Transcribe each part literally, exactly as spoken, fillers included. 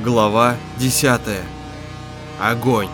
Глава десятая. Огонь.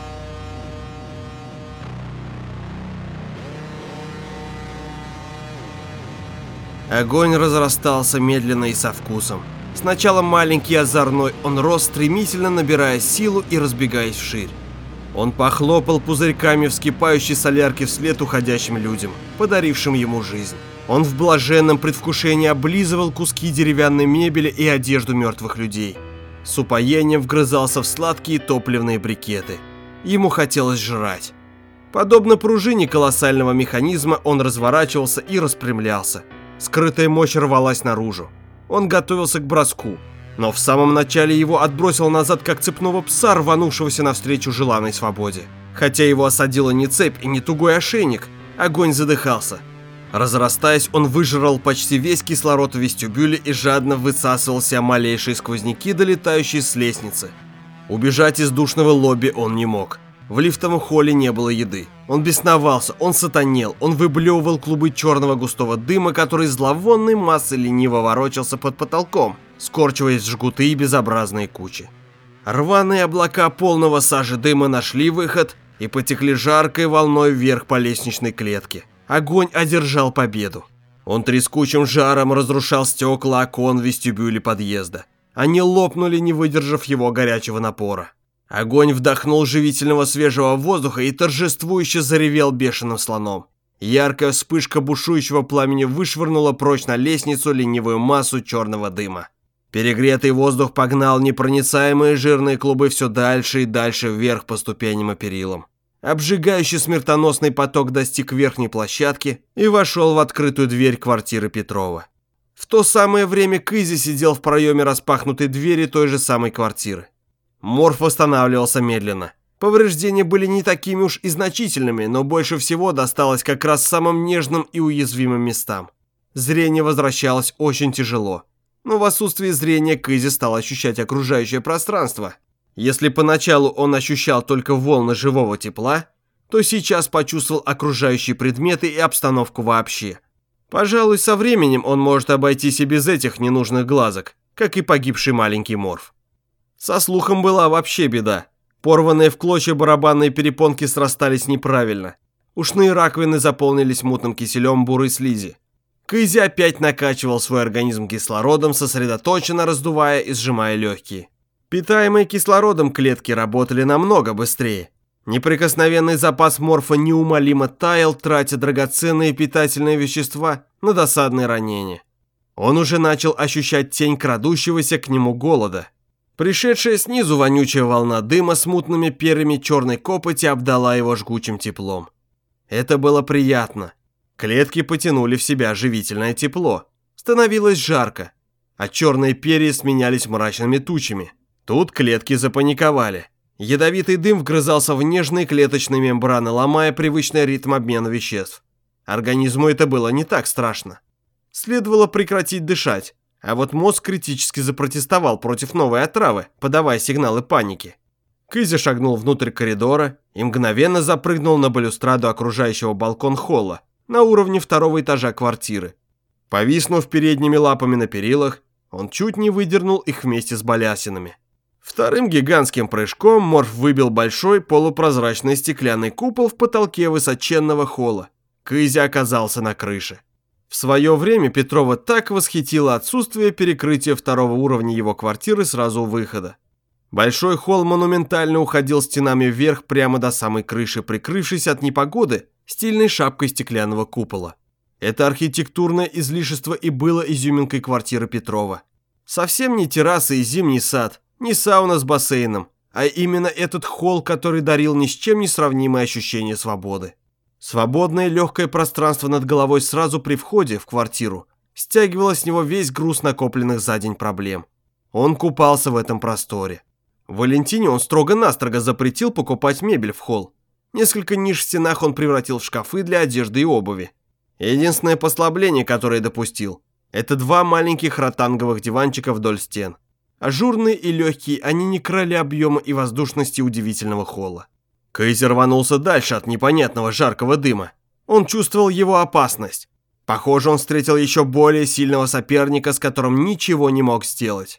Огонь разрастался медленно и со вкусом. Сначала маленький и озорной, он рос, стремительно набирая силу и разбегаясь вширь. Он похлопал пузырьками вскипающей солярки вслед уходящим людям, подарившим ему жизнь. Он в блаженном предвкушении облизывал куски деревянной мебели и одежду мертвых людей. С упоением вгрызался в сладкие топливные брикеты. Ему хотелось жрать. Подобно пружине колоссального механизма, он разворачивался и распрямлялся. Скрытая мощь рвалась наружу. Он готовился к броску, но в самом начале его отбросил назад, как цепного пса, рванувшегося навстречу желанной свободе. Хотя его осадила не цепь и не тугой ошейник, огонь задыхался. Разрастаясь, он выжрал почти весь кислород в вестибюле и жадно высасывал себе малейшие сквозняки, долетающие с лестницы. Убежать из душного лобби он не мог. В лифтовом холле не было еды. Он бесновался, он сатанел, он выблевывал клубы черного густого дыма, который зловонной массой лениво ворочался под потолком, скорчиваясь в жгуты и безобразные кучи. Рваные облака полного сажи дыма нашли выход и потекли жаркой волной вверх по лестничной клетке. Огонь одержал победу. Он трескучим жаром разрушал стекла окон в вестибюле подъезда. Они лопнули, не выдержав его горячего напора. Огонь вдохнул живительного свежего воздуха и торжествующе заревел бешеным слоном. Яркая вспышка бушующего пламени вышвырнула прочь на лестницу ленивую массу черного дыма. Перегретый воздух погнал непроницаемые жирные клубы все дальше и дальше вверх по ступеням и перилам. Обжигающий смертоносный поток достиг верхней площадки и вошел в открытую дверь квартиры Петрова. В то самое время Кызя сидел в проеме распахнутой двери той же самой квартиры. Морф восстанавливался медленно. Повреждения были не такими уж и значительными, но больше всего досталось как раз самым нежным и уязвимым местам. Зрение возвращалось очень тяжело. Но в отсутствии зрения Кызя стал ощущать окружающее пространство. Если поначалу он ощущал только волны живого тепла, то сейчас почувствовал окружающие предметы и обстановку вообще. Пожалуй, со временем он может обойтись и без этих ненужных глазок, как и погибший маленький Морф. Со слухом была вообще беда. Порванные в клочья барабанные перепонки срастались неправильно. Ушные раковины заполнились мутным киселем бурой слизи. Кызя опять накачивал свой организм кислородом, сосредоточенно раздувая и сжимая легкие. Питаемые кислородом клетки работали намного быстрее. Неприкосновенный запас морфа неумолимо таял, тратя драгоценные питательные вещества на досадные ранения. Он уже начал ощущать тень крадущегося к нему голода. Пришедшая снизу вонючая волна дыма с мутными перьями черной копоти обдала его жгучим теплом. Это было приятно. Клетки потянули в себя живительное тепло. Становилось жарко, а черные перья сменялись мрачными тучами. Тут клетки запаниковали. Ядовитый дым вгрызался в нежные клеточные мембраны, ломая привычный ритм обмена веществ. Организму это было не так страшно. Следовало прекратить дышать, а вот мозг критически запротестовал против новой отравы, подавая сигналы паники. Кызя шагнул внутрь коридора и мгновенно запрыгнул на балюстраду окружающего балкон холла на уровне второго этажа квартиры. Повиснув передними лапами на перилах, он чуть не выдернул их вместе с балясинами. Вторым гигантским прыжком Морф выбил большой полупрозрачный стеклянный купол в потолке высоченного холла. Кызя оказался на крыше. В свое время Петрова так восхитило отсутствие перекрытия второго уровня его квартиры сразу у выхода. Большой холл монументально уходил стенами вверх прямо до самой крыши, прикрывшись от непогоды стильной шапкой стеклянного купола. Это архитектурное излишество и было изюминкой квартиры Петрова. Совсем не терраса и зимний сад, не сауна с бассейном, а именно этот холл, который дарил ни с чем не сравнимое ощущение свободы. Свободное легкое пространство над головой сразу при входе в квартиру стягивало с него весь груз накопленных за день проблем. Он купался в этом просторе. Валентине он строго-настрого запретил покупать мебель в холл. Несколько ниш в стенах он превратил в шкафы для одежды и обуви. Единственное послабление, которое допустил, это два маленьких ротанговых диванчика вдоль стен. Ажурные и легкие, они не крали объема и воздушности удивительного холла. Кызя рванулся дальше от непонятного жаркого дыма. Он чувствовал его опасность. Похоже, он встретил еще более сильного соперника, с которым ничего не мог сделать.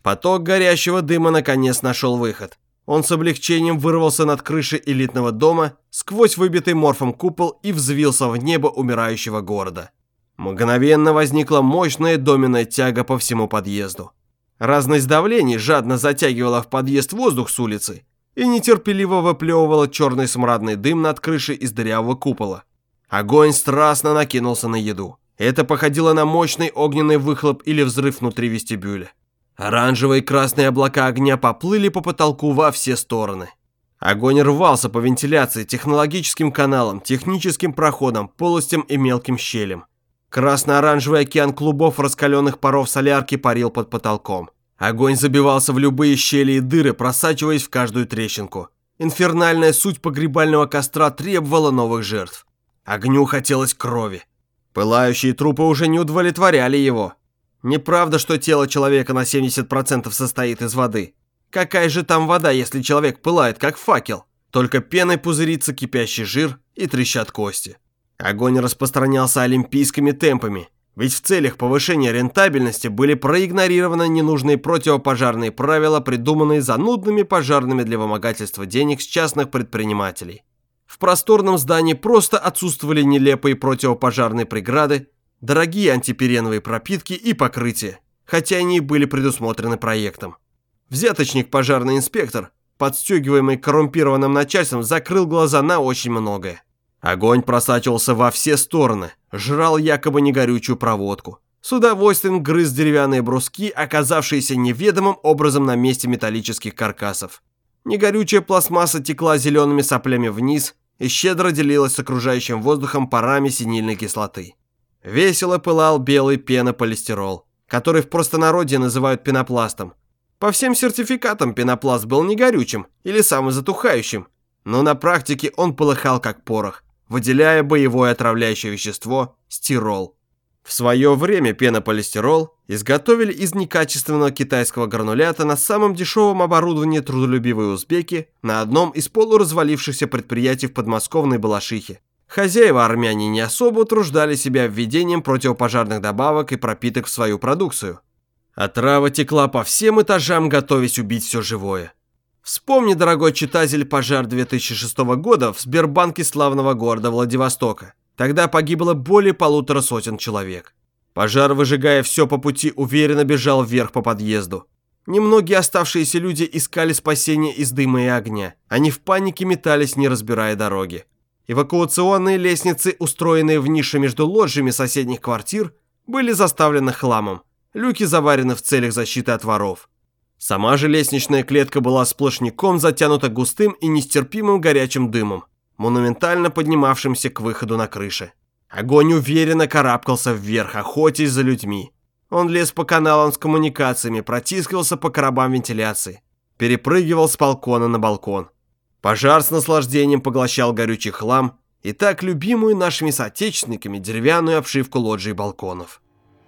Поток горящего дыма наконец нашел выход. Он с облегчением вырвался над крышей элитного дома, сквозь выбитый морфом купол и взвился в небо умирающего города. Мгновенно возникла мощная доменная тяга по всему подъезду. Разность давлений жадно затягивала в подъезд воздух с улицы и нетерпеливо выплевывала черный смрадный дым над крышей из дырявого купола. Огонь страстно накинулся на еду. Это походило на мощный огненный выхлоп или взрыв внутри вестибюля. Оранжевые и красные облака огня поплыли по потолку во все стороны. Огонь рвался по вентиляции, технологическим каналам, техническим проходам, полостям и мелким щелям. Красно-оранжевый океан клубов раскаленных паров солярки парил под потолком. Огонь забивался в любые щели и дыры, просачиваясь в каждую трещинку. Инфернальная суть погребального костра требовала новых жертв. Огню хотелось крови. Пылающие трупы уже не удовлетворяли его. Неправда, что тело человека на семьдесят процентов состоит из воды. Какая же там вода, если человек пылает, как факел? Только пеной пузырится кипящий жир и трещат кости. Огонь распространялся олимпийскими темпами, ведь в целях повышения рентабельности были проигнорированы ненужные противопожарные правила, придуманные занудными пожарными для вымогательства денег с частных предпринимателей. В просторном здании просто отсутствовали нелепые противопожарные преграды, дорогие антипиреновые пропитки и покрытия, хотя они и были предусмотрены проектом. Взяточник-пожарный инспектор, подстегиваемый коррумпированным начальством, закрыл глаза на очень многое. Огонь просачивался во все стороны, жрал якобы негорючую проводку. С удовольствием грыз деревянные бруски, оказавшиеся неведомым образом на месте металлических каркасов. Негорючая пластмасса текла зелеными соплями вниз и щедро делилась с окружающим воздухом парами синильной кислоты. Весело пылал белый пенополистирол, который в простонародье называют пенопластом. По всем сертификатам пенопласт был негорючим или самозатухающим, но на практике он полыхал как порох, выделяя боевое отравляющее вещество стирол. В свое время пенополистирол изготовили из некачественного китайского гранулята на самом дешевом оборудовании трудолюбивые узбеки на одном из полуразвалившихся предприятий в подмосковной Балашихе. Хозяева армяне не особо утруждали себя введением противопожарных добавок и пропиток в свою продукцию. Отрава текла по всем этажам, готовясь убить все живое. Вспомни, дорогой читатель, пожар две тысячи шестого года в Сбербанке славного города Владивостока. Тогда погибло более полутора сотен человек. Пожар, выжигая все по пути, уверенно бежал вверх по подъезду. Немногие оставшиеся люди искали спасения из дыма и огня. Они в панике метались, не разбирая дороги. Эвакуационные лестницы, устроенные в нише между лоджиями соседних квартир, были заставлены хламом. Люки заварены в целях защиты от воров. Сама же лестничная клетка была сплошняком затянута густым и нестерпимым горячим дымом, монументально поднимавшимся к выходу на крыше. Огонь уверенно карабкался вверх, охотясь за людьми. Он лез по каналам с коммуникациями, протискивался по коробам вентиляции, перепрыгивал с балкона на балкон. Пожар с наслаждением поглощал горючий хлам и так любимую нашими соотечественниками деревянную обшивку лоджий и балконов.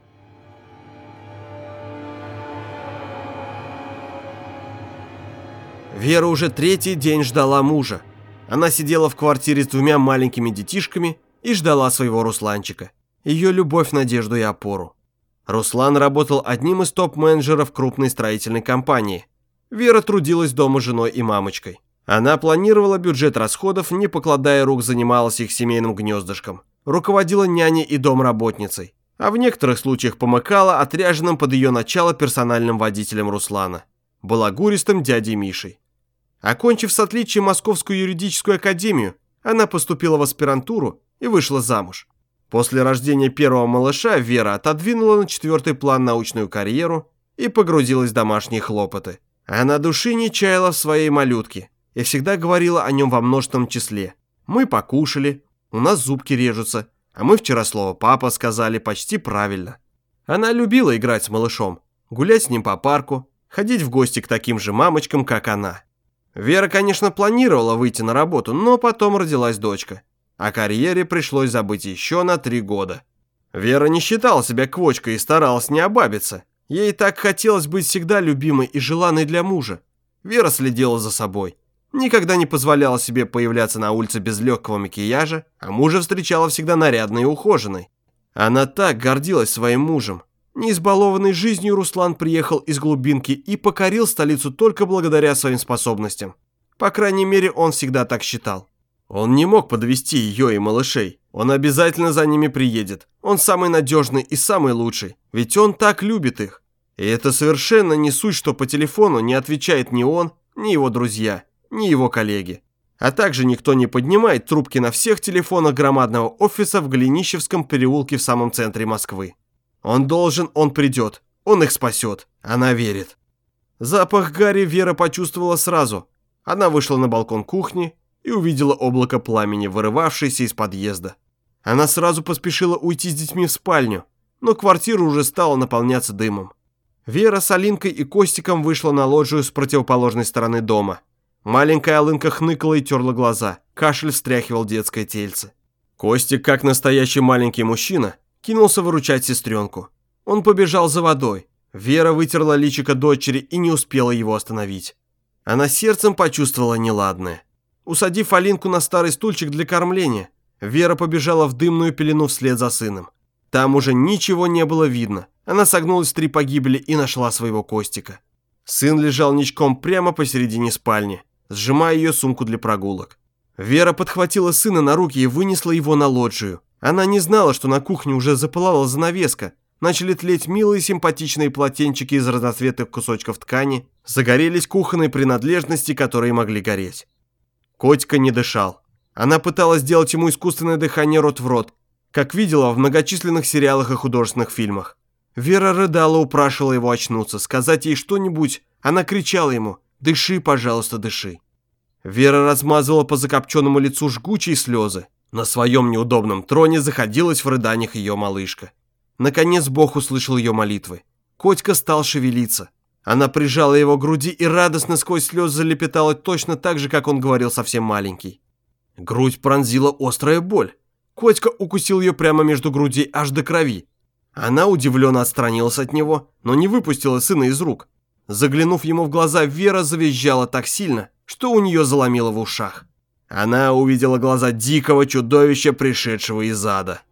Вера уже третий день ждала мужа. Она сидела в квартире с двумя маленькими детишками и ждала своего Русланчика. Ее любовь, надежду и опору. Руслан работал одним из топ-менеджеров крупной строительной компании. Вера трудилась дома женой и мамочкой. Она планировала бюджет расходов, не покладая рук, занималась их семейным гнездышком. Руководила няней и домработницей. А в некоторых случаях помыкала отряженным под ее начало персональным водителем Руслана. Балагуристым дядей Мишей. Окончив с отличием Московскую юридическую академию, она поступила в аспирантуру и вышла замуж. После рождения первого малыша Вера отодвинула на четвертый план научную карьеру и погрузилась в домашние хлопоты. Она души не чаяла в своей малютке и всегда говорила о нем во множественном числе. «Мы покушали, у нас зубки режутся, а мы вчера слово «папа» сказали почти правильно». Она любила играть с малышом, гулять с ним по парку, ходить в гости к таким же мамочкам, как она. Вера, конечно, планировала выйти на работу, но потом родилась дочка. О карьере пришлось забыть еще на три года. Вера не считала себя квочкой и старалась не обабиться. Ей так хотелось быть всегда любимой и желанной для мужа. Вера следила за собой. Никогда не позволяла себе появляться на улице без легкого макияжа, а мужа встречала всегда нарядной и ухоженной. Она так гордилась своим мужем. Не избалованный жизнью, Руслан приехал из глубинки и покорил столицу только благодаря своим способностям. По крайней мере, он всегда так считал. Он не мог подвести ее и малышей. Он обязательно за ними приедет. Он самый надежный и самый лучший, ведь он так любит их. И это совершенно не суть, что по телефону не отвечает ни он, ни его друзья, ни его коллеги. А также никто не поднимает трубки на всех телефонах громадного офиса в Голенищевском переулке в самом центре Москвы. Он должен, он придет, он их спасет, она верит. Запах гари Вера почувствовала сразу. Она вышла на балкон кухни и увидела облако пламени, вырывавшееся из подъезда. Она сразу поспешила уйти с детьми в спальню, но квартира уже стала наполняться дымом. Вера с Алинкой и Костиком вышла на лоджию с противоположной стороны дома. Маленькая Алынка хныкала и терла глаза, кашель встряхивал детское тельце. Костик, как настоящий маленький мужчина, кинулся выручать сестренку. Он побежал за водой. Вера вытерла личико дочери и не успела его остановить. Она сердцем почувствовала неладное. Усадив Алинку на старый стульчик для кормления, Вера побежала в дымную пелену вслед за сыном. Там уже ничего не было видно. Она согнулась в три погибели и нашла своего Костика. Сын лежал ничком прямо посередине спальни, сжимая ее сумку для прогулок. Вера подхватила сына на руки и вынесла его на лоджию. Она не знала, что на кухне уже запылала занавеска. Начали тлеть милые симпатичные полотенчики из разноцветных кусочков ткани. Загорелись кухонные принадлежности, которые могли гореть. Котика не дышал. Она пыталась сделать ему искусственное дыхание рот в рот, как видела в многочисленных сериалах и художественных фильмах. Вера рыдала, упрашивала его очнуться, сказать ей что-нибудь. Она кричала ему: «Дыши, пожалуйста, дыши». Вера размазывала по закопченному лицу жгучие слезы. На своем неудобном троне заходилась в рыданиях ее малышка. Наконец Бог услышал ее молитвы. Котька стал шевелиться. Она прижала его к груди и радостно сквозь слезы залепетала точно так же, как он говорил совсем маленький. Грудь пронзила острая боль. Котька укусил ее прямо между грудей аж до крови. Она удивленно отстранилась от него, но не выпустила сына из рук. Заглянув ему в глаза, Вера завизжала так сильно, что у нее заломило в ушах. Она увидела глаза дикого чудовища, пришедшего из ада.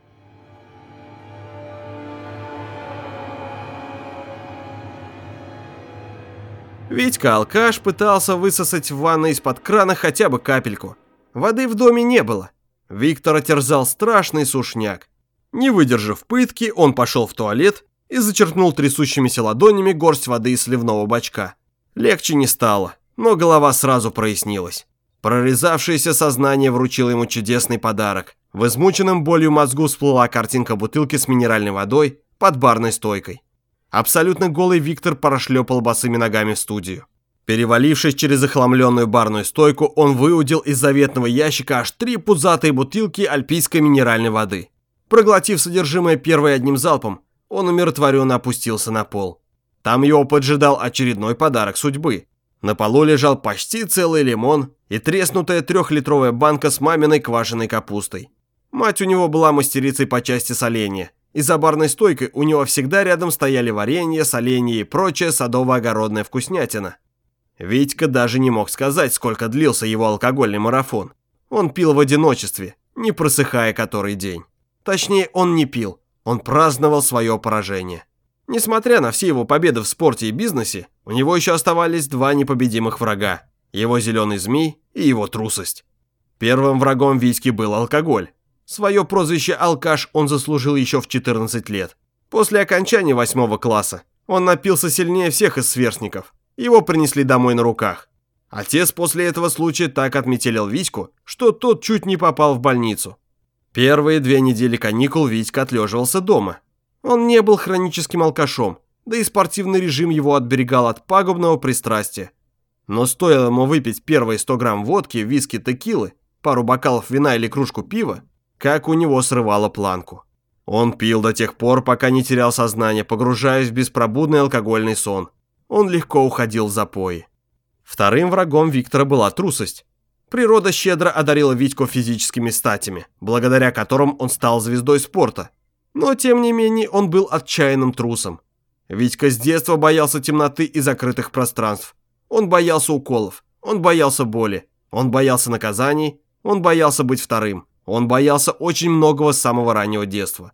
Витька-алкаш пытался высосать в ванной из-под крана хотя бы капельку. Воды в доме не было. Виктора терзал страшный сушняк. Не выдержав пытки, он пошел в туалет и зачерпнул трясущимися ладонями горсть воды из сливного бачка. Легче не стало, но голова сразу прояснилась. Прорезавшееся сознание вручило ему чудесный подарок. В измученном болью мозгу всплыла картинка бутылки с минеральной водой под барной стойкой. Абсолютно голый Виктор прошлепал босыми ногами в студию. Перевалившись через захламленную барную стойку, он выудил из заветного ящика аж три пузатые бутылки альпийской минеральной воды. Проглотив содержимое первой одним залпом, он умиротворенно опустился на пол. Там его поджидал очередной подарок судьбы. На полу лежал почти целый лимон и треснутая трехлитровая банка с маминой квашеной капустой. Мать у него была мастерицей по части соленья, и за барной стойкой у него всегда рядом стояли варенье, соленье и прочая садово-огородная вкуснятина. Витька даже не мог сказать, сколько длился его алкогольный марафон. Он пил в одиночестве, не просыхая который день. Точнее, он не пил, он праздновал свое поражение. Несмотря на все его победы в спорте и бизнесе, у него еще оставались два непобедимых врага – его зеленый змей и его трусость. Первым врагом Витьки был алкоголь. Свое прозвище «алкаш» он заслужил еще в четырнадцать лет. После окончания восьмого класса он напился сильнее всех из сверстников. Его принесли домой на руках. Отец после этого случая так отметелил Витьку, что тот чуть не попал в больницу. Первые две недели каникул Витька отлеживался дома. Он не был хроническим алкашом, да и спортивный режим его отберегал от пагубного пристрастия. Но стоило ему выпить первые сто грамм водки, виски, текилы, пару бокалов вина или кружку пива, как у него срывало планку. Он пил до тех пор, пока не терял сознание, погружаясь в беспробудный алкогольный сон. Он легко уходил в запои. Вторым врагом Виктора была трусость. Природа щедро одарила Витьку физическими статями, благодаря которым он стал звездой спорта. Но, тем не менее, он был отчаянным трусом. Витька с детства боялся темноты и закрытых пространств. Он боялся уколов, он боялся боли, он боялся наказаний, он боялся быть вторым. Он боялся очень многого с самого раннего детства.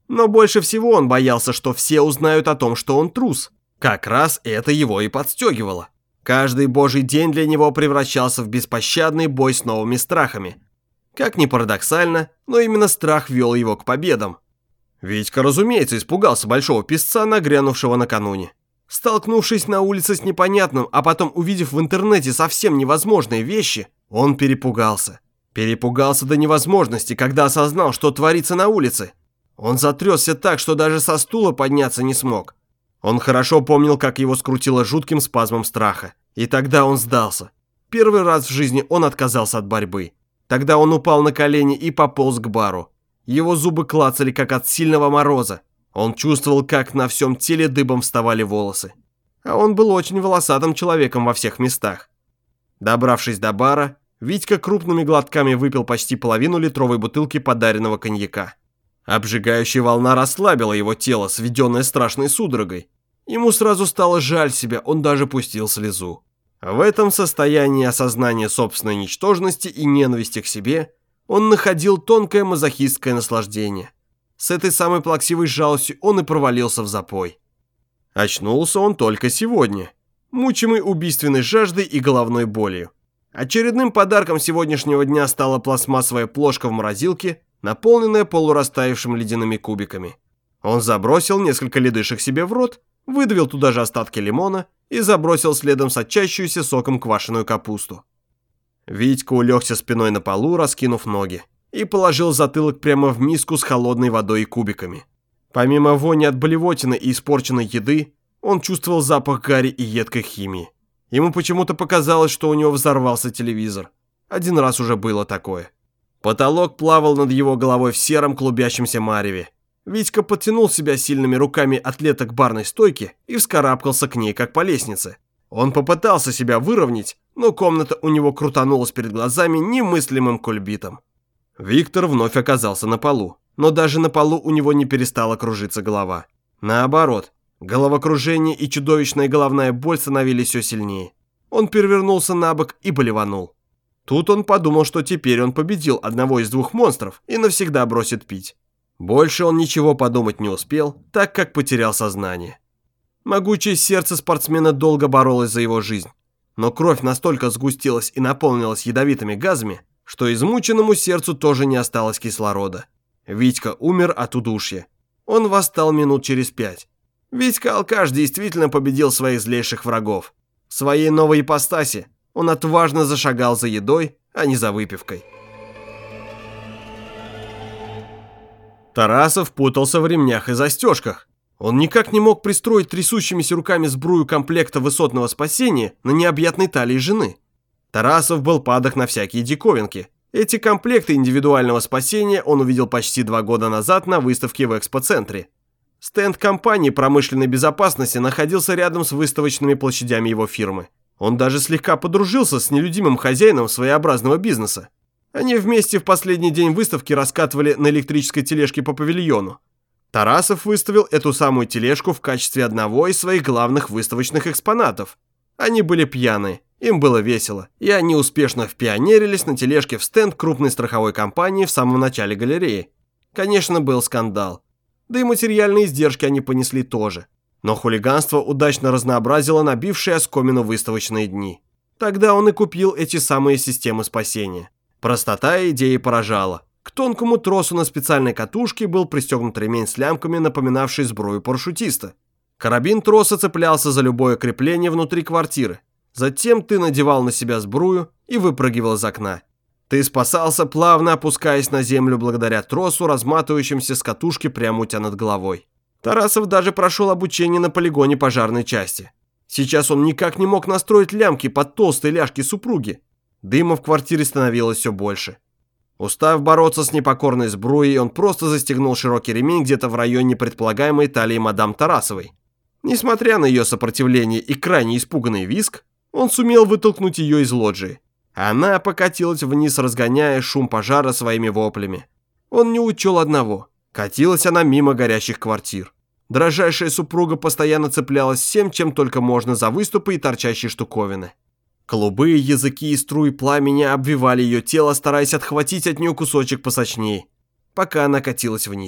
Но больше всего он боялся, что все узнают о том, что он трус. Как раз это его и подстегивало. Каждый божий день для него превращался в беспощадный бой с новыми страхами. Как ни парадоксально, но именно страх вел его к победам. Витька, разумеется, испугался большого песца, нагрянувшего накануне. Столкнувшись на улице с непонятным, а потом увидев в интернете совсем невозможные вещи, он перепугался. Перепугался до невозможности, когда осознал, что творится на улице. Он затрясся так, что даже со стула подняться не смог. Он хорошо помнил, как его скрутило жутким спазмом страха. И тогда он сдался. Первый раз в жизни он отказался от борьбы. Тогда он упал на колени и пополз к бару. Его зубы клацали, как от сильного мороза. Он чувствовал, как на всем теле дыбом вставали волосы. А он был очень волосатым человеком во всех местах. Добравшись до бара, Витька крупными глотками выпил почти половину литровой бутылки подаренного коньяка. Обжигающая волна расслабила его тело, сведенное страшной судорогой. Ему сразу стало жаль себя, он даже пустил слезу. В этом состоянии осознания собственной ничтожности и ненависти к себе он находил тонкое мазохистское наслаждение. С этой самой плаксивой жалостью он и провалился в запой. Очнулся он только сегодня, мучимый убийственной жаждой и головной болью. Очередным подарком сегодняшнего дня стала пластмассовая плошка в морозилке, наполненная полурастаявшими ледяными кубиками. Он забросил несколько ледышек себе в рот, выдавил туда же остатки лимона и забросил следом сочащуюся соком квашеную капусту. Витька улегся спиной на полу, раскинув ноги, и положил затылок прямо в миску с холодной водой и кубиками. Помимо вони от блевотины и испорченной еды, он чувствовал запах гари и едкой химии. Ему почему-то показалось, что у него взорвался телевизор. Один раз уже было такое. Потолок плавал над его головой в сером клубящемся мареве. Витька подтянул себя сильными руками атлета к барной стойке и вскарабкался к ней, как по лестнице. Он попытался себя выровнять, но комната у него крутанулась перед глазами немыслимым кульбитом. Виктор вновь оказался на полу, но даже на полу у него не перестала кружиться голова. Наоборот, головокружение и чудовищная головная боль становились все сильнее. Он перевернулся на бок и болеванул. Тут он подумал, что теперь он победил одного из двух монстров и навсегда бросит пить. Больше он ничего подумать не успел, так как потерял сознание. Могучее сердце спортсмена долго боролось за его жизнь, но кровь настолько сгустилась и наполнилась ядовитыми газами, что измученному сердцу тоже не осталось кислорода. Витька умер от удушья. Он восстал минут через пять. Витька-алкаш действительно победил своих злейших врагов. В своей новой ипостаси он отважно зашагал за едой, а не за выпивкой. Тарасов путался в ремнях и застежках. Он никак не мог пристроить трясущимися руками сбрую комплекта высотного спасения на необъятной талии жены. Тарасов был падок на всякие диковинки. Эти комплекты индивидуального спасения он увидел почти два года назад на выставке в экспоцентре. Стенд компании промышленной безопасности находился рядом с выставочными площадями его фирмы. Он даже слегка подружился с нелюдимым хозяином своеобразного бизнеса. Они вместе в последний день выставки раскатывали на электрической тележке по павильону. Тарасов выставил эту самую тележку в качестве одного из своих главных выставочных экспонатов. Они были пьяные, им было весело, и они успешно впионерились на тележке в стенд крупной страховой компании в самом начале галереи. Конечно, был скандал. Да и материальные издержки они понесли тоже. Но хулиганство удачно разнообразило набившие оскомину выставочные дни. Тогда он и купил эти самые системы спасения. Простота идеи поражала. К тонкому тросу на специальной катушке был пристегнут ремень с лямками, напоминавший сбрую парашютиста. Карабин троса цеплялся за любое крепление внутри квартиры. Затем ты надевал на себя сбрую и выпрыгивал из окна. Ты спасался, плавно опускаясь на землю благодаря тросу, разматывающимся с катушки прямо у тебя над головой. Тарасов даже прошел обучение на полигоне пожарной части. Сейчас он никак не мог настроить лямки под толстые ляжки супруги. Дыма в квартире становилось все больше. Устав бороться с непокорной сбруей, он просто застегнул широкий ремень где-то в районе предполагаемой талии мадам Тарасовой. Несмотря на ее сопротивление и крайне испуганный визг, он сумел вытолкнуть ее из лоджии. Она покатилась вниз, разгоняя шум пожара своими воплями. Он не учел одного. Катилась она мимо горящих квартир. Дрожайшая супруга постоянно цеплялась всем, чем только можно, за выступы и торчащие штуковины. Голубые языки и струи пламени обвивали ее тело, стараясь отхватить от нее кусочек посочнее, пока она катилась вниз.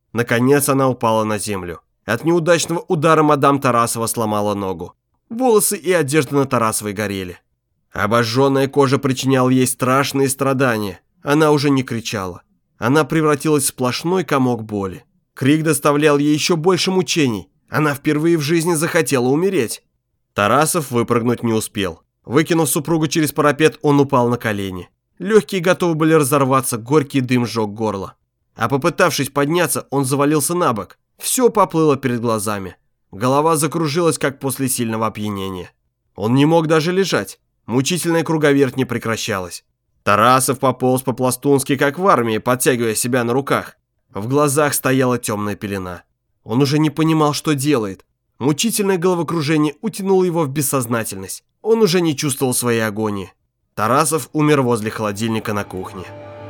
Наконец она упала на землю. От неудачного удара мадам Тарасова сломала ногу. Волосы и одежда на Тарасовой горели. Обожженная кожа причиняла ей страшные страдания. Она уже не кричала. Она превратилась в сплошной комок боли. Крик доставлял ей еще больше мучений. Она впервые в жизни захотела умереть. Тарасов выпрыгнуть не успел. Выкинув супругу через парапет, он упал на колени. Легкие готовы были разорваться, горький дым сжег горло. А попытавшись подняться, он завалился на бок. Все поплыло перед глазами. Голова закружилась, как после сильного опьянения. Он не мог даже лежать. Мучительная круговерть не прекращалась. Тарасов пополз по-пластунски, как в армии, подтягивая себя на руках. В глазах стояла темная пелена. Он уже не понимал, что делает. Мучительное головокружение утянуло его в бессознательность. Он уже не чувствовал своей агонии. Тарасов умер возле холодильника на кухне.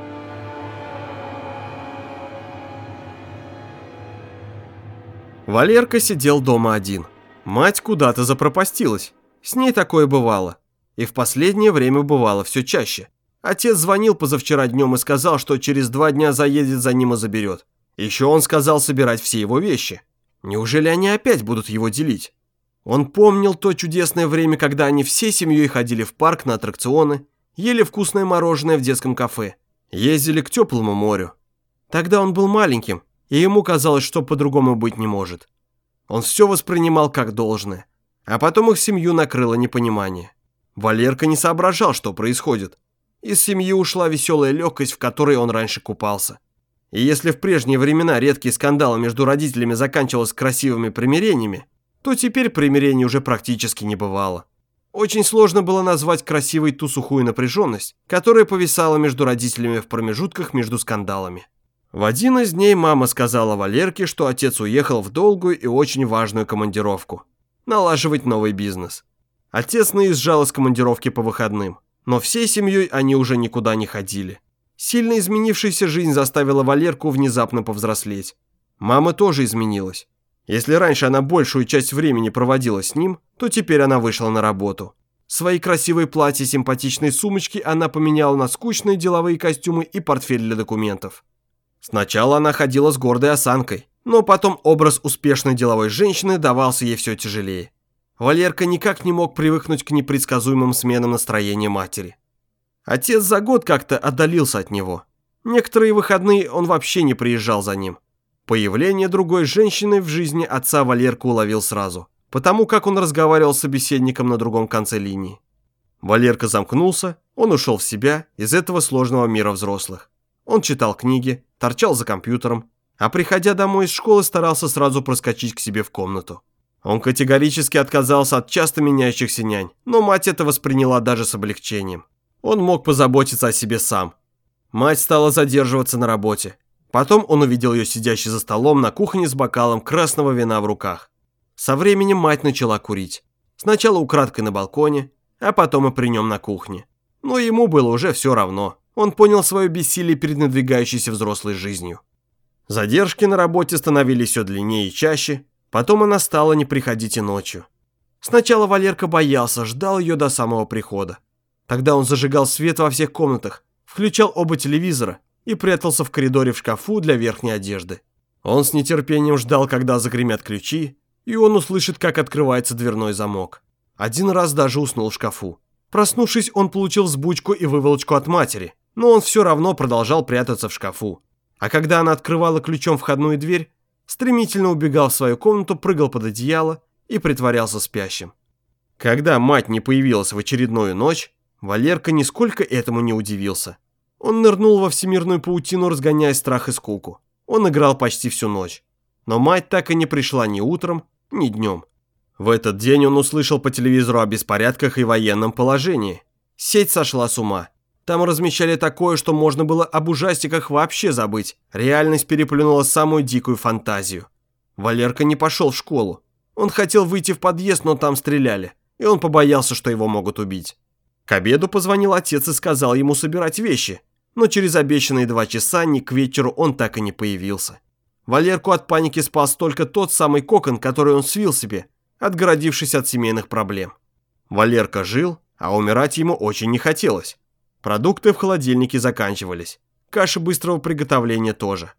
Валерка сидел дома один. Мать куда-то запропастилась. С ней такое бывало. И в последнее время бывало все чаще. Отец звонил позавчера днем и сказал, что через два дня заедет за ним и заберет. Еще он сказал собирать все его вещи. Неужели они опять будут его делить? Он помнил то чудесное время, когда они всей семьей ходили в парк на аттракционы, ели вкусное мороженое в детском кафе, ездили к теплому морю. Тогда он был маленьким, и ему казалось, что по-другому быть не может. Он все воспринимал как должное, а потом их семью накрыло непонимание. Валерка не соображал, что происходит. Из семьи ушла веселая легкость, в которой он раньше купался. И если в прежние времена редкие скандалы между родителями заканчивались красивыми примирениями, то теперь примирений уже практически не бывало. Очень сложно было назвать красивой ту сухую напряженность, которая повисала между родителями в промежутках между скандалами. В один из дней мама сказала Валерке, что отец уехал в долгую и очень важную командировку – налаживать новый бизнес. Отец наезжал из командировки по выходным, но всей семьей они уже никуда не ходили. Сильно изменившаяся жизнь заставила Валерку внезапно повзрослеть. Мама тоже изменилась. Если раньше она большую часть времени проводила с ним, то теперь она вышла на работу. Свои красивые платья и симпатичные сумочки она поменяла на скучные деловые костюмы и портфель для документов. Сначала она ходила с гордой осанкой, но потом образ успешной деловой женщины давался ей все тяжелее. Валерка никак не мог привыкнуть к непредсказуемым сменам настроения матери. Отец за год как-то отдалился от него. Некоторые выходные он вообще не приезжал за ним. Появление другой женщины в жизни отца Валерка уловил сразу, потому как он разговаривал с собеседником на другом конце линии. Валерка замкнулся, он ушел в себя из этого сложного мира взрослых. Он читал книги, торчал за компьютером, а приходя домой из школы старался сразу проскочить к себе в комнату. Он категорически отказался от часто меняющихся нянь, но мать это восприняла даже с облегчением. Он мог позаботиться о себе сам. Мать стала задерживаться на работе. Потом он увидел ее сидящей за столом на кухне с бокалом красного вина в руках. Со временем мать начала курить. Сначала украдкой на балконе, а потом и при нем на кухне. Но ему было уже все равно. Он понял свое бессилие перед надвигающейся взрослой жизнью. Задержки на работе становились все длиннее и чаще. Потом она стала не приходить и ночью. Сначала Валерка боялся, ждал ее до самого прихода. Тогда он зажигал свет во всех комнатах, включал оба телевизора и прятался в коридоре в шкафу для верхней одежды. Он с нетерпением ждал, когда загремят ключи, и он услышит, как открывается дверной замок. Один раз даже уснул в шкафу. Проснувшись, он получил взбучку и выволочку от матери, но он все равно продолжал прятаться в шкафу. А когда она открывала ключом входную дверь, стремительно убегал в свою комнату, прыгал под одеяло и притворялся спящим. Когда мать не появилась в очередную ночь, Валерка нисколько этому не удивился. Он нырнул во всемирную паутину, разгоняя страх и скуку. Он играл почти всю ночь. Но мать так и не пришла ни утром, ни днем. В этот день он услышал по телевизору о беспорядках и военном положении. Сеть сошла с ума. Там размещали такое, что можно было об ужастиках вообще забыть. Реальность переплюнула самую дикую фантазию. Валерка не пошел в школу. Он хотел выйти в подъезд, но там стреляли. И он побоялся, что его могут убить. К обеду позвонил отец и сказал ему собирать вещи, но через обещанные два часа ни к вечеру он так и не появился. Валерку от паники спас только тот самый кокон, который он свил себе, отгородившись от семейных проблем. Валерка жил, а умирать ему очень не хотелось. Продукты в холодильнике заканчивались, каши быстрого приготовления тоже.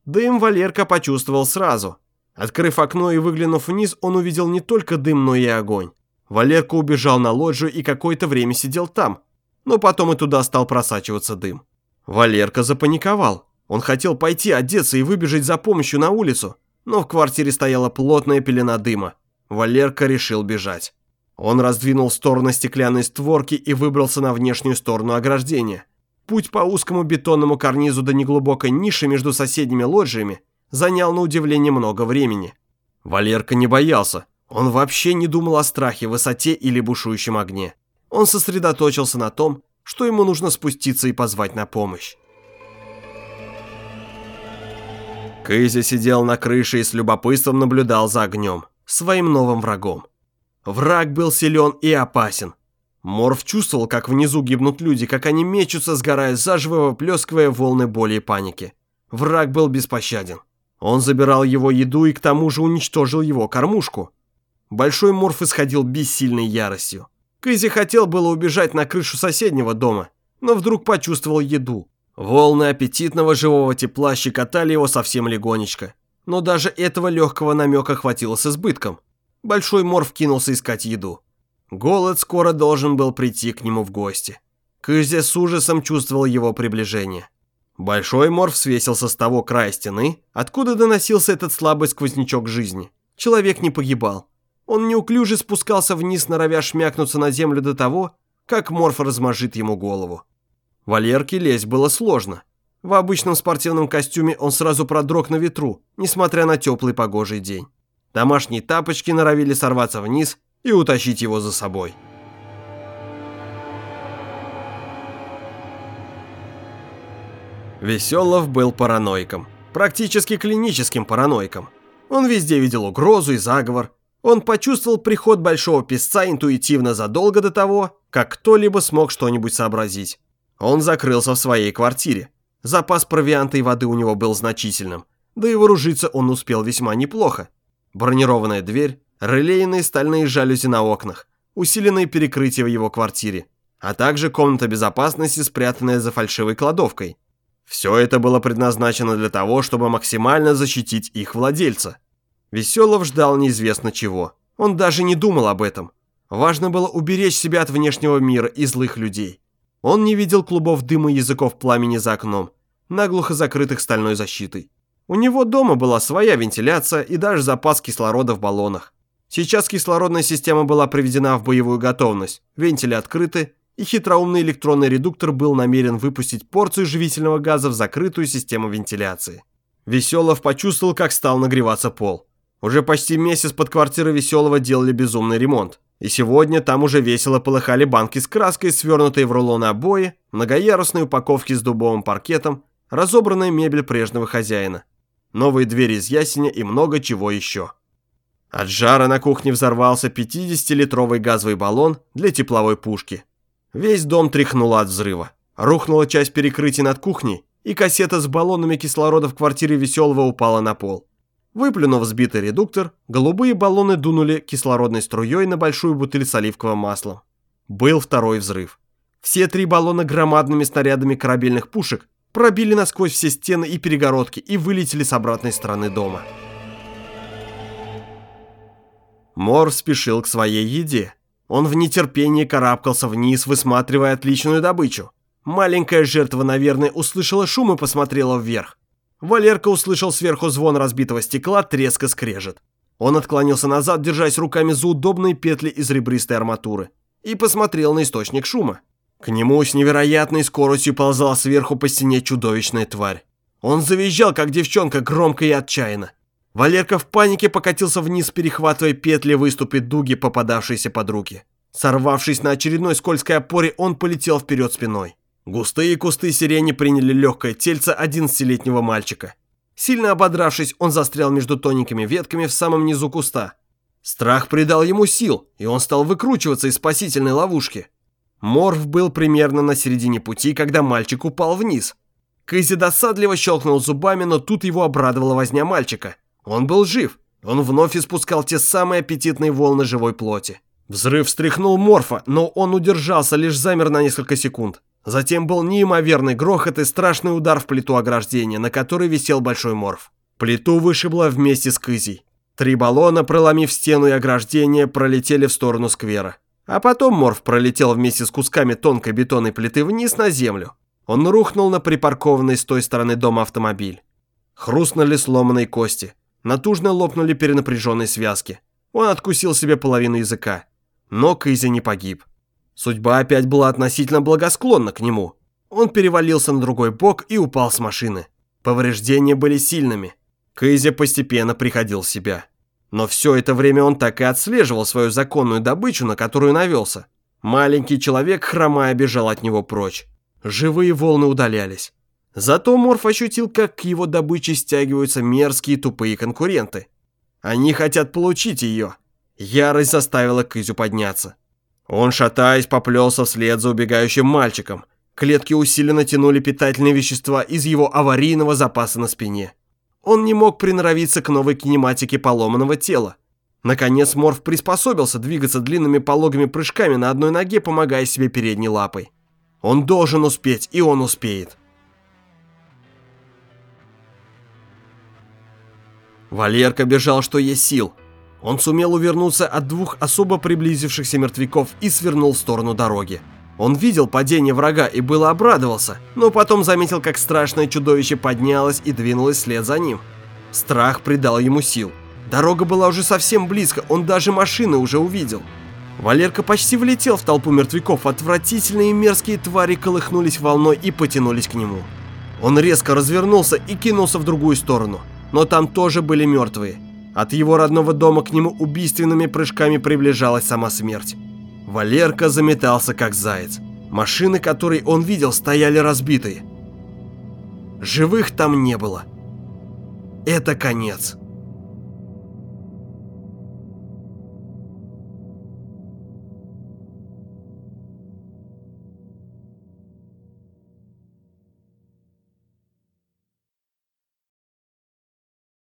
Дым Валерка почувствовал сразу. Открыв окно и выглянув вниз, он увидел не только дым, но и огонь. Валерка убежал на лоджию и какое-то время сидел там, но потом и туда стал просачиваться дым. Валерка запаниковал. Он хотел пойти одеться и выбежать за помощью на улицу, но в квартире стояла плотная пелена дыма. Валерка решил бежать. Он раздвинул в сторону стеклянной створки и выбрался на внешнюю сторону ограждения. Путь по узкому бетонному карнизу до неглубокой ниши между соседними лоджиями занял на удивление много времени. Валерка не боялся. Он вообще не думал о страхе, высоте или бушующем огне. Он сосредоточился на том, что ему нужно спуститься и позвать на помощь. Кызя сидел на крыше и с любопытством наблюдал за огнем, своим новым врагом. Враг был силен и опасен. Морф чувствовал, как внизу гибнут люди, как они мечутся, сгорая заживо, выплескивая волны боли и паники. Враг был беспощаден. Он забирал его еду и к тому же уничтожил его кормушку. Большой Морф исходил бессильной яростью. Кызя хотел было убежать на крышу соседнего дома, но вдруг почувствовал еду. Волны аппетитного живого тепла щекотали его совсем легонечко, но даже этого легкого намека хватило с избытком. Большой Морф кинулся искать еду. Голод скоро должен был прийти к нему в гости. Кызя с ужасом чувствовал его приближение. Большой Морф свесился с того края стены, откуда доносился этот слабый сквознячок жизни. Человек не погибал. Он неуклюже спускался вниз, норовя шмякнуться на землю до того, как Морф размажит ему голову. Валерке лезть было сложно. В обычном спортивном костюме он сразу продрог на ветру, несмотря на теплый погожий день. Домашние тапочки норовили сорваться вниз и утащить его за собой. Веселов был параноиком, практически клиническим параноиком. Он везде видел угрозу и заговор. Он почувствовал приход большого песца интуитивно задолго до того, как кто-либо смог что-нибудь сообразить. Он закрылся в своей квартире. Запас провианта и воды у него был значительным, да и вооружиться он успел весьма неплохо. Бронированная дверь, релейные стальные жалюзи на окнах, усиленные перекрытия в его квартире, а также комната безопасности, спрятанная за фальшивой кладовкой. Все это было предназначено для того, чтобы максимально защитить их владельца. Веселов ждал неизвестно чего. Он даже не думал об этом. Важно было уберечь себя от внешнего мира и злых людей. Он не видел клубов дыма и языков пламени за окном, наглухо закрытых стальной защитой. У него дома была своя вентиляция и даже запас кислорода в баллонах. Сейчас кислородная система была приведена в боевую готовность, вентили открыты, и хитроумный электронный редуктор был намерен выпустить порцию живительного газа в закрытую систему вентиляции. Веселов почувствовал, как стал нагреваться пол. Уже почти месяц под квартирой Веселова делали безумный ремонт. И сегодня там уже весело полыхали банки с краской, свернутые в рулоны обои, многоярусные упаковки с дубовым паркетом, разобранная мебель прежнего хозяина, новые двери из ясеня и много чего еще. От жара на кухне взорвался пятидесятилитровый газовый баллон для тепловой пушки. Весь дом тряхнуло от взрыва. Рухнула часть перекрытий над кухней, и кассета с баллонами кислорода в квартире Веселова упала на пол. Выплюнув сбитый редуктор, голубые баллоны дунули кислородной струей на большую бутыль с оливковым маслом. Был второй взрыв. Все три баллона громадными снарядами корабельных пушек пробили насквозь все стены и перегородки и вылетели с обратной стороны дома. Морф спешил к своей еде. Он в нетерпении карабкался вниз, высматривая отличную добычу. Маленькая жертва, наверное, услышала шум и посмотрела вверх. Валерка услышал сверху звон разбитого стекла, треск и скрежет. Он отклонился назад, держась руками за удобные петли из ребристой арматуры, и посмотрел на источник шума. К нему с невероятной скоростью ползала сверху по стене чудовищная тварь. Он завизжал, как девчонка, громко и отчаянно. Валерка в панике покатился вниз, перехватывая петли выступы дуги, попадавшиеся под руки. Сорвавшись на очередной скользкой опоре, он полетел вперед спиной. Густые кусты сирени приняли легкое тельце одиннадцатилетнего мальчика. Сильно ободравшись, он застрял между тоненькими ветками в самом низу куста. Страх придал ему сил, и он стал выкручиваться из спасительной ловушки. Морф был примерно на середине пути, когда мальчик упал вниз. Кызя досадливо щелкнул зубами, но тут его обрадовала возня мальчика. Он был жив. Он вновь испускал те самые аппетитные волны живой плоти. Взрыв встряхнул Морфа, но он удержался, лишь замер на несколько секунд. Затем был неимоверный грохот и страшный удар в плиту ограждения, на которой висел большой морф. Плиту вышибло вместе с Кызей. Три баллона, проломив стену и ограждение, пролетели в сторону сквера. А потом морф пролетел вместе с кусками тонкой бетонной плиты вниз на землю. Он рухнул на припаркованный с той стороны дома автомобиль. Хрустнули сломанные кости. Натужно лопнули перенапряженные связки. Он откусил себе половину языка. Но Кызя не погиб. Судьба опять была относительно благосклонна к нему. Он перевалился на другой бок и упал с машины. Повреждения были сильными. Кызя постепенно приходил в себя. Но все это время он так и отслеживал свою законную добычу, на которую навелся. Маленький человек, хромая, бежал от него прочь. Живые волны удалялись. Зато морф ощутил, как к его добыче стягиваются мерзкие тупые конкуренты. Они хотят получить ее. Ярость заставила Кызю подняться. Он, шатаясь, поплелся вслед за убегающим мальчиком. Клетки усиленно тянули питательные вещества из его аварийного запаса на спине. Он не мог приноровиться к новой кинематике поломанного тела. Наконец морф приспособился двигаться длинными пологими прыжками на одной ноге, помогая себе передней лапой. Он должен успеть, и он успеет. Валерка бежал, что есть сил. Он сумел увернуться от двух особо приблизившихся мертвяков и свернул в сторону дороги. Он видел падение врага и было обрадовался, но потом заметил, как страшное чудовище поднялось и двинулось вслед за ним. Страх придал ему сил. Дорога была уже совсем близко, он даже машины уже увидел. Валерка почти влетел в толпу мертвяков, отвратительные и мерзкие твари колыхнулись волной и потянулись к нему. Он резко развернулся и кинулся в другую сторону, но там тоже были мертвые. От его родного дома к нему убийственными прыжками приближалась сама смерть. Валерка заметался, как заяц. Машины, которые он видел, стояли разбитые. Живых там не было. Это конец.